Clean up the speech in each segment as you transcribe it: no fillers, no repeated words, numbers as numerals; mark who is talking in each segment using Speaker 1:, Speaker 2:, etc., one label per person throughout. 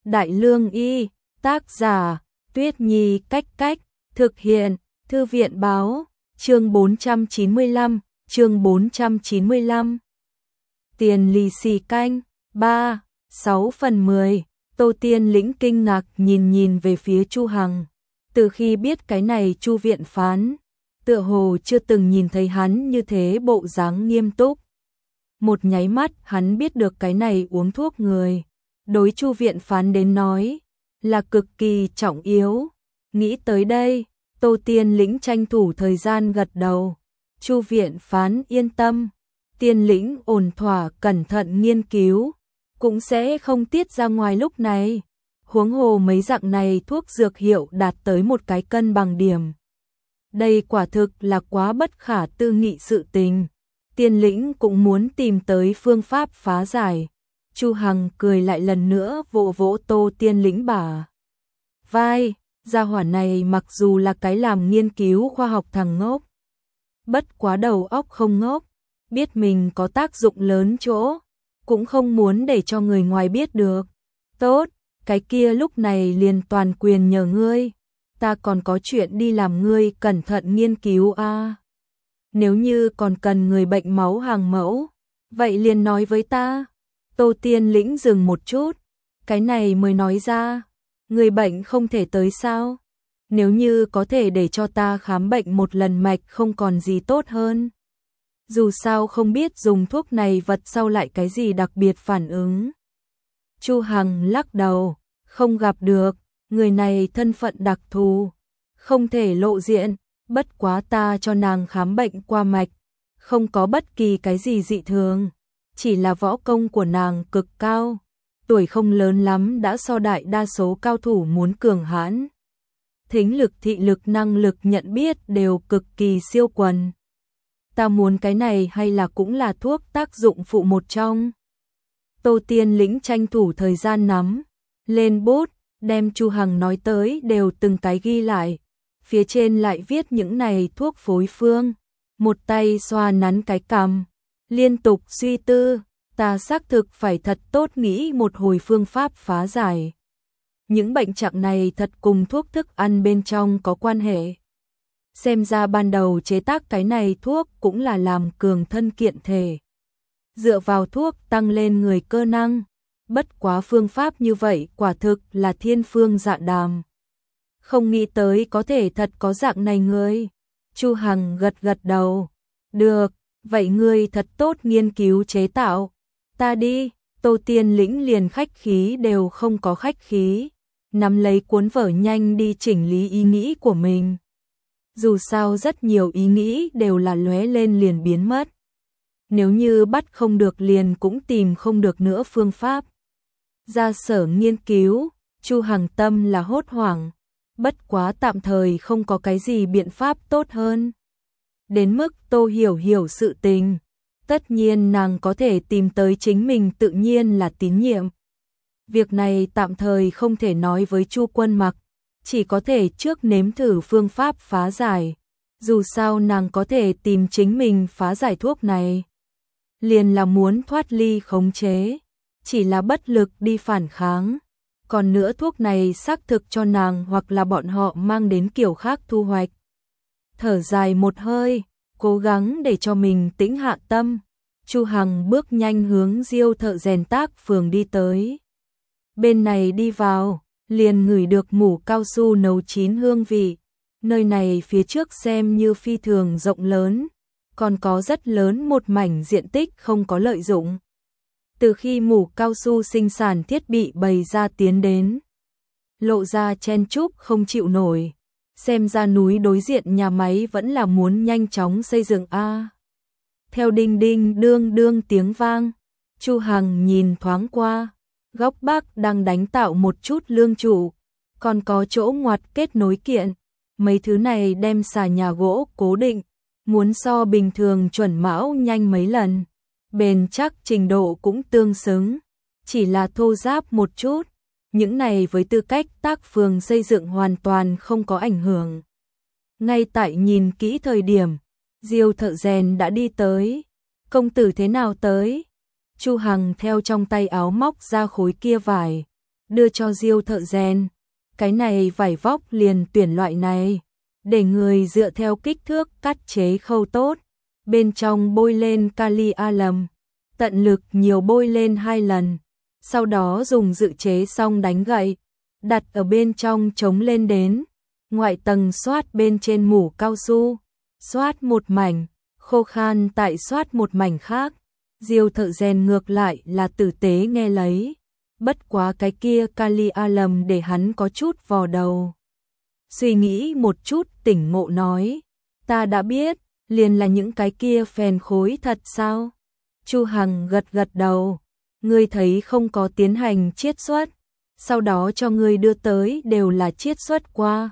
Speaker 1: Đại Lương Y, tác giả, Tuyết Nhi Cách Cách, thực hiện, Thư viện Báo, chương 495, chương 495. Tiền lì xì canh, 3, 6/10, Tô Tiên Lĩnh kinh ngạc nhìn về phía Chu Hằng. Từ khi biết cái này Chu viện phán, tựa hồ chưa từng nhìn thấy hắn như thế bộ dáng nghiêm túc. Một nháy mắt hắn biết được cái này uống thuốc người, đối Chu viện phán đến nói, là cực kỳ trọng yếu. Nghĩ tới đây, Tô Tiên Lĩnh tranh thủ thời gian gật đầu. Chu viện phán yên tâm, Tiên Lĩnh ổn thỏa cẩn thận nghiên cứu, cũng sẽ không tiết ra ngoài lúc này. Huống hồ mấy dạng này thuốc dược hiệu đạt tới một cái cân bằng điểm. Đây quả thực là quá bất khả tư nghị sự tình. Tiên Lĩnh cũng muốn tìm tới phương pháp phá giải. Chu Hằng cười lại lần nữa vỗ vỗ Tô Tiên Lĩnh bả vai. Gia hỏa này mặc dù là cái làm nghiên cứu khoa học thằng ngốc, bất quá đầu óc không ngốc, biết mình có tác dụng lớn chỗ, cũng không muốn để cho người ngoài biết được. Tốt, cái kia lúc này liền toàn quyền nhờ ngươi, ta còn có chuyện đi làm, ngươi cẩn thận nghiên cứu a. Nếu như còn cần người bệnh máu hàng mẫu, vậy liền nói với ta. Tô Tiên Lĩnh dừng một chút, cái này mới nói ra, người bệnh không thể tới sao? Nếu như có thể để cho ta khám bệnh một lần mạch không còn gì tốt hơn. Dù sao không biết dùng thuốc này vật sau lại cái gì đặc biệt phản ứng. Chu Hằng lắc đầu, không gặp được, người này thân phận đặc thù, không thể lộ diện, bất quá ta cho nàng khám bệnh qua mạch, không có bất kỳ cái gì dị thường, chỉ là võ công của nàng cực cao, tuổi không lớn lắm đã so đại đa số cao thủ muốn cường hãn. Thính lực, thị lực, năng lực nhận biết đều cực kỳ siêu quần. Ta muốn cái này hay là cũng là thuốc tác dụng phụ một trong. Tô Tiên Lĩnh tranh thủ thời gian nắm lên bút, đem Chu Hằng nói tới đều từng cái ghi lại, phía trên lại viết những này thuốc phối phương, một tay xoa nắn cái cằm, liên tục suy tư, ta xác thực phải thật tốt nghĩ một hồi phương pháp phá giải. Những bệnh trạng này thật cùng thuốc thức ăn bên trong có quan hệ. Xem ra ban đầu chế tác cái này thuốc cũng là làm cường thân kiện thể, dựa vào thuốc tăng lên người cơ năng. Bất quá phương pháp như vậy quả thực là thiên phương dạ đàm. Không nghĩ tới có thể thật có dạng này người. Chu Hằng gật đầu. Được, vậy ngươi thật tốt nghiên cứu chế tạo. Ta đi. Tô Tiên Lĩnh liền khách khí đều không có khách khí, nắm lấy cuốn vở nhanh đi chỉnh lý ý nghĩ của mình. Dù sao rất nhiều ý nghĩ đều là lóe lên liền biến mất. Nếu như bắt không được liền cũng tìm không được nữa phương pháp. Ra sở nghiên cứu, Chu Hằng tâm là hốt hoảng, bất quá tạm thời không có cái gì biện pháp tốt hơn. Đến mức Tô hiểu sự tình, tất nhiên nàng có thể tìm tới chính mình tự nhiên là tín nhiệm. Việc này tạm thời không thể nói với Chu Quân Mặc, chỉ có thể trước nếm thử phương pháp phá giải. Dù sao nàng có thể tìm chính mình phá giải thuốc này, liền là muốn thoát ly khống chế, chỉ là bất lực đi phản kháng. Còn nữa thuốc này xác thực cho nàng hoặc là bọn họ mang đến kiểu khác thu hoạch. Thở dài một hơi, cố gắng để cho mình tĩnh hạ tâm, Chu Hằng bước nhanh hướng Diêu thợ rèn tác phường đi tới. Bên này đi vào, liền ngửi được mủ cao su nấu chín hương vị. Nơi này phía trước xem như phi thường rộng lớn, còn có rất lớn một mảnh diện tích không có lợi dụng. Từ khi mủ cao su sinh sản thiết bị bày ra tiến đến, lộ ra chen chúc không chịu nổi. Xem ra núi đối diện nhà máy vẫn là muốn nhanh chóng xây dựng a. Theo đinh đinh đương đương tiếng vang, Chu Hằng nhìn thoáng qua, góc bắc đang đánh tạo một chút lương trụ, còn có chỗ ngoặt kết nối kiện. Mấy thứ này đem xà nhà gỗ cố định, muốn so bình thường chuẩn mão nhanh mấy lần. Bền chắc trình độ cũng tương xứng, chỉ là thô ráp một chút. Những này với tư cách tác phường xây dựng hoàn toàn không có ảnh hưởng. Ngay tại nhìn kỹ thời điểm, Diêu thợ rèn đã đi tới. Công tử thế nào tới? Chu Hằng theo trong tay áo móc ra khối kia vải, đưa cho Diêu thợ rèn. Cái này vải vóc liền tuyển loại này, để người dựa theo kích thước cắt chế khâu tốt, bên trong bôi lên kali alam, tận lực nhiều bôi lên 2 lần, sau đó dùng dự chế xong đánh gậy, đặt ở bên trong chống lên đến, ngoại tầng xoát bên trên mủ cao su, xoát một mảnh, khô khan tại xoát một mảnh khác. Diêu thợ rèn ngược lại là tử tế nghe lấy, bất quá cái kia kali alam để hắn có chút vò đầu. Suy nghĩ một chút tỉnh ngộ nói, ta đã biết, liền là những cái kia phèn khối thật sao? Chu Hằng gật gật đầu, ngươi thấy không có tiến hành chiết xuất, sau đó cho ngươi đưa tới đều là chiết xuất qua,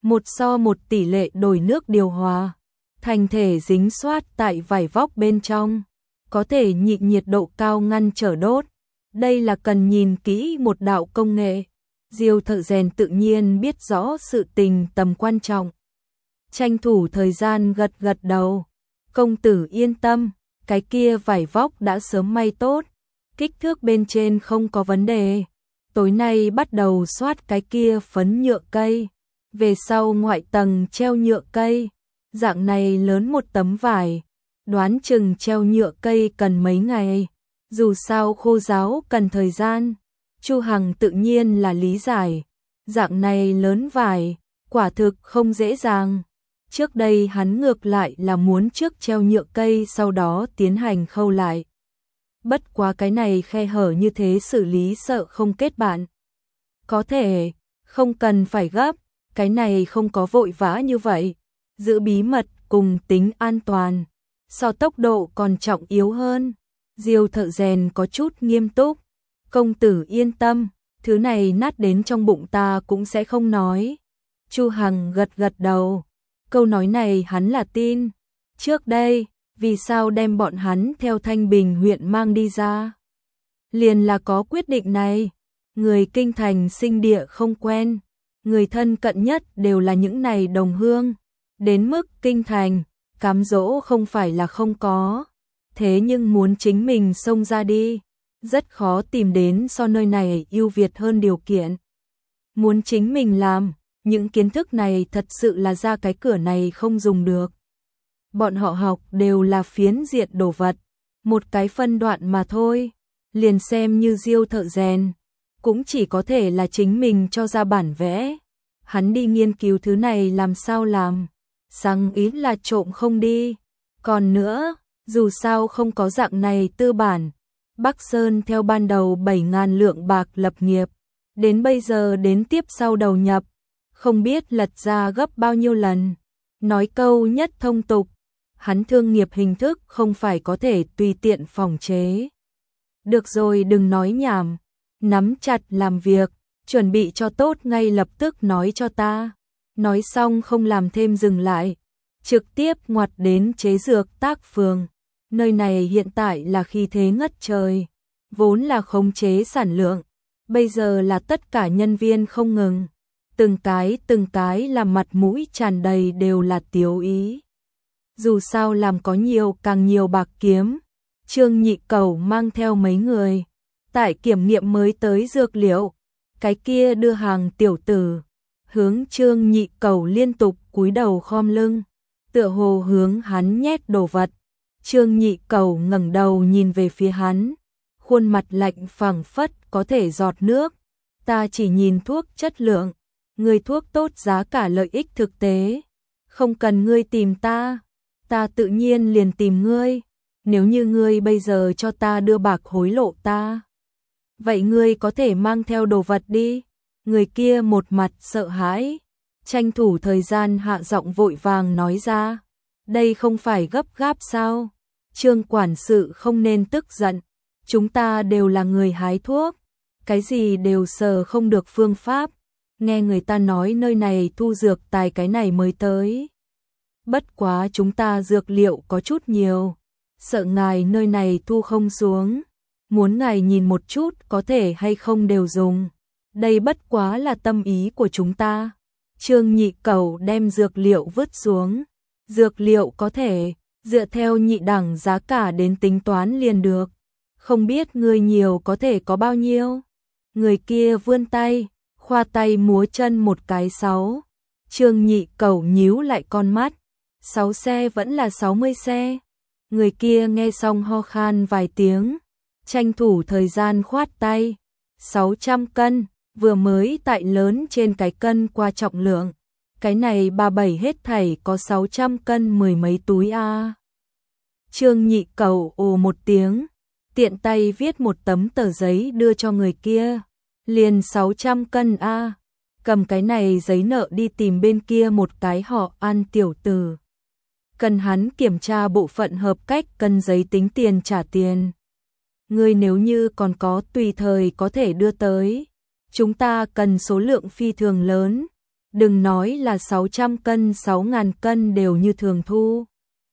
Speaker 1: 1:1 tỷ lệ đổi nước điều hòa, thành thể dính xoát tại vải vóc bên trong, có thể nhịn nhiệt độ cao ngăn trở đốt. Đây là cần nhìn kỹ một đạo công nghệ. Diêu thợ rèn tự nhiên biết rõ sự tình tầm quan trọng. Tranh thủ thời gian gật gật đầu. Công tử yên tâm, cái kia vải vóc đã sớm may tốt, kích thước bên trên không có vấn đề. Tối nay bắt đầu xoát cái kia phấn nhựa cây, về sau ngoại tầng treo nhựa cây, dạng này lớn một tấm vải, đoán chừng treo nhựa cây cần mấy ngày, dù sao khô ráo cần thời gian. Chu Hằng tự nhiên là lý giải, dạng này lớn vải, quả thực không dễ dàng. Trước đây hắn ngược lại là muốn trước treo nhựa cây sau đó tiến hành khâu lại. Bất quá cái này khe hở như thế xử lý sợ không kết bạn. Có thể, không cần phải gấp, cái này không có vội vã như vậy. Giữ bí mật cùng tính an toàn, so tốc độ còn trọng yếu hơn. Diêu thợ rèn có chút nghiêm túc. Công tử yên tâm, thứ này nát đến trong bụng ta cũng sẽ không nói. Chu Hằng gật gật đầu. Câu nói này hắn là tin. Trước đây, vì sao đem bọn hắn theo Thanh Bình huyện mang đi ra? Liền là có quyết định này. Người kinh thành sinh địa không quen, người thân cận nhất đều là những này đồng hương. Đến mức kinh thành, cám dỗ không phải là không có. Thế nhưng muốn chính mình xông ra đi, rất khó tìm đến so nơi này ưu việt hơn điều kiện. Muốn chính mình làm, những kiến thức này thật sự là ra cái cửa này không dùng được. Bọn họ học đều là phiến diện đồ vật, một cái phân đoạn mà thôi, liền xem như Diêu thợ rèn, cũng chỉ có thể là chính mình cho ra bản vẽ. Hắn đi nghiên cứu thứ này làm sao làm, sáng ý là trộm không đi. Còn nữa, dù sao không có dạng này tư bản, Bắc Sơn theo ban đầu 7.000 lượng bạc lập nghiệp, đến bây giờ đến tiếp sau đầu nhập, không biết lật ra gấp bao nhiêu lần. Nói câu nhất thông tục, hắn thương nghiệp hình thức không phải có thể tùy tiện phòng chế. Được rồi, đừng nói nhảm, nắm chặt làm việc, chuẩn bị cho tốt ngay lập tức nói cho ta. Nói xong không làm thêm dừng lại, trực tiếp ngoặt đến chế dược tác phường. Nơi này hiện tại là khí thế ngất trời, vốn là khống chế sản lượng, bây giờ là tất cả nhân viên không ngừng, từng cái làm mặt mũi tràn đầy đều là tiếu ý. Dù sao làm có nhiều càng nhiều bạc kiếm. Trương Nhị Cẩu mang theo mấy người, tại kiểm nghiệm mới tới dược liệu, cái kia đưa hàng tiểu tử, hướng Trương Nhị Cẩu liên tục cúi đầu khom lưng, tựa hồ hướng hắn nhét đồ vật. Trương Nhị Cẩu ngẩng đầu nhìn về phía hắn, khuôn mặt lạnh phảng phất có thể giọt nước. Ta chỉ nhìn thuốc chất lượng, người thuốc tốt giá cả lợi ích thực tế, không cần ngươi tìm ta, ta tự nhiên liền tìm ngươi. Nếu như ngươi bây giờ cho ta đưa bạc hối lộ ta, vậy ngươi có thể mang theo đồ vật đi. Người kia một mặt sợ hãi, tranh thủ thời gian hạ giọng vội vàng nói ra. Đây không phải gấp gáp sao? Trương quản sự không nên tức giận, chúng ta đều là người hái thuốc, cái gì đều sờ không được phương pháp. Nghe người ta nói nơi này thu dược tài cái này mới tới. Bất quá chúng ta dược liệu có chút nhiều, sợ ngài nơi này thu không xuống, muốn ngài nhìn một chút có thể hay không đều dùng. Đây bất quá là tâm ý của chúng ta. Trương Nhị Cẩu đem dược liệu vứt xuống. Dược liệu có thể dựa theo nhị đẳng giá cả đến tính toán liền được. Không biết ngươi nhiều có thể có bao nhiêu? Người kia vươn tay, khoa tay múa chân một cái 6. Trương Nhị Cẩu nhíu lại con mắt, 6 xe vẫn là 60 xe. Người kia nghe xong ho khan vài tiếng, tranh thủ thời gian khoát tay, 600 cân, vừa mới tại lớn trên cái cân qua trọng lượng. Cái này 37 hết thảy có 600 cân mười mấy túi a. Trương Nhị Cẩu ồ một tiếng, tiện tay viết một tấm tờ giấy đưa cho người kia. Liền 600 cân a, cầm cái này giấy nợ đi tìm bên kia một cái họ An tiểu tử. Cần hắn kiểm tra bộ phận hợp cách cân giấy tính tiền trả tiền. Ngươi nếu như còn có tùy thời có thể đưa tới. Chúng ta cần số lượng phi thường lớn. Đừng nói là 600 cân 6.000 cân đều như thường thu.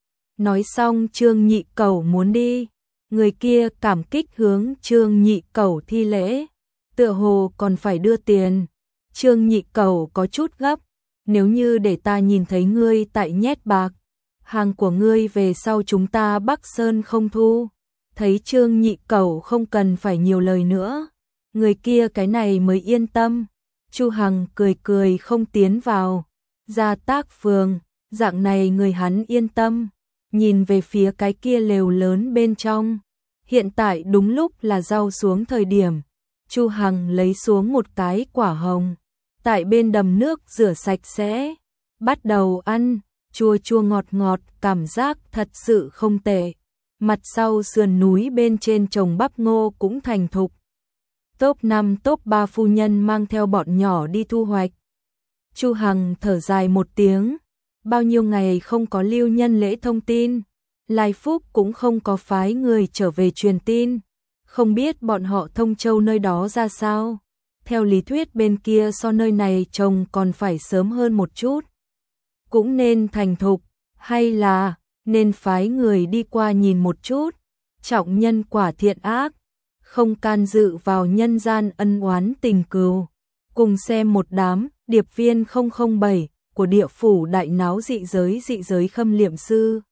Speaker 1: Nói xong Trương Nhị Cẩu muốn đi. Người kia cảm kích hướng Trương Nhị Cẩu thi lễ. Tựa hồ còn phải đưa tiền. Trương Nhị Cẩu có chút gấp. Nếu như để ta nhìn thấy ngươi tại nhét bạc, hàng của ngươi về sau chúng ta Bắc Sơn không thu. Thấy Trương Nhị Cẩu không cần phải nhiều lời nữa, người kia cái này mới yên tâm. Chu Hằng cười cười không tiến vào. Ra Tác Phường, dạng này người hắn yên tâm. Nhìn về phía cái kia lều lớn bên trong. Hiện tại đúng lúc là rau xuống thời điểm. Chu Hằng lấy xuống một cái quả hồng, tại bên đầm nước rửa sạch sẽ, bắt đầu ăn, chua chua ngọt ngọt, cảm giác thật sự không tệ. Mặt sau sườn núi bên trên trồng bắp ngô cũng thành thục. Top 5 top 3 phu nhân mang theo bọn nhỏ đi thu hoạch. Chu Hằng thở dài một tiếng, bao nhiêu ngày không có lưu nhân lễ thông tin, Lai Phúc cũng không có phái người trở về truyền tin. Không biết bọn họ Thông Châu nơi đó ra sao. Theo lý thuyết bên kia so nơi này trồng còn phải sớm hơn một chút. Cũng nên thành thục, hay là nên phái người đi qua nhìn một chút. Trọng nhân quả thiện ác, không can dự vào nhân gian ân oán tình cừu. Cùng xem một đám điệp viên 007 của địa phủ đại náo dị giới khâm liệm sư.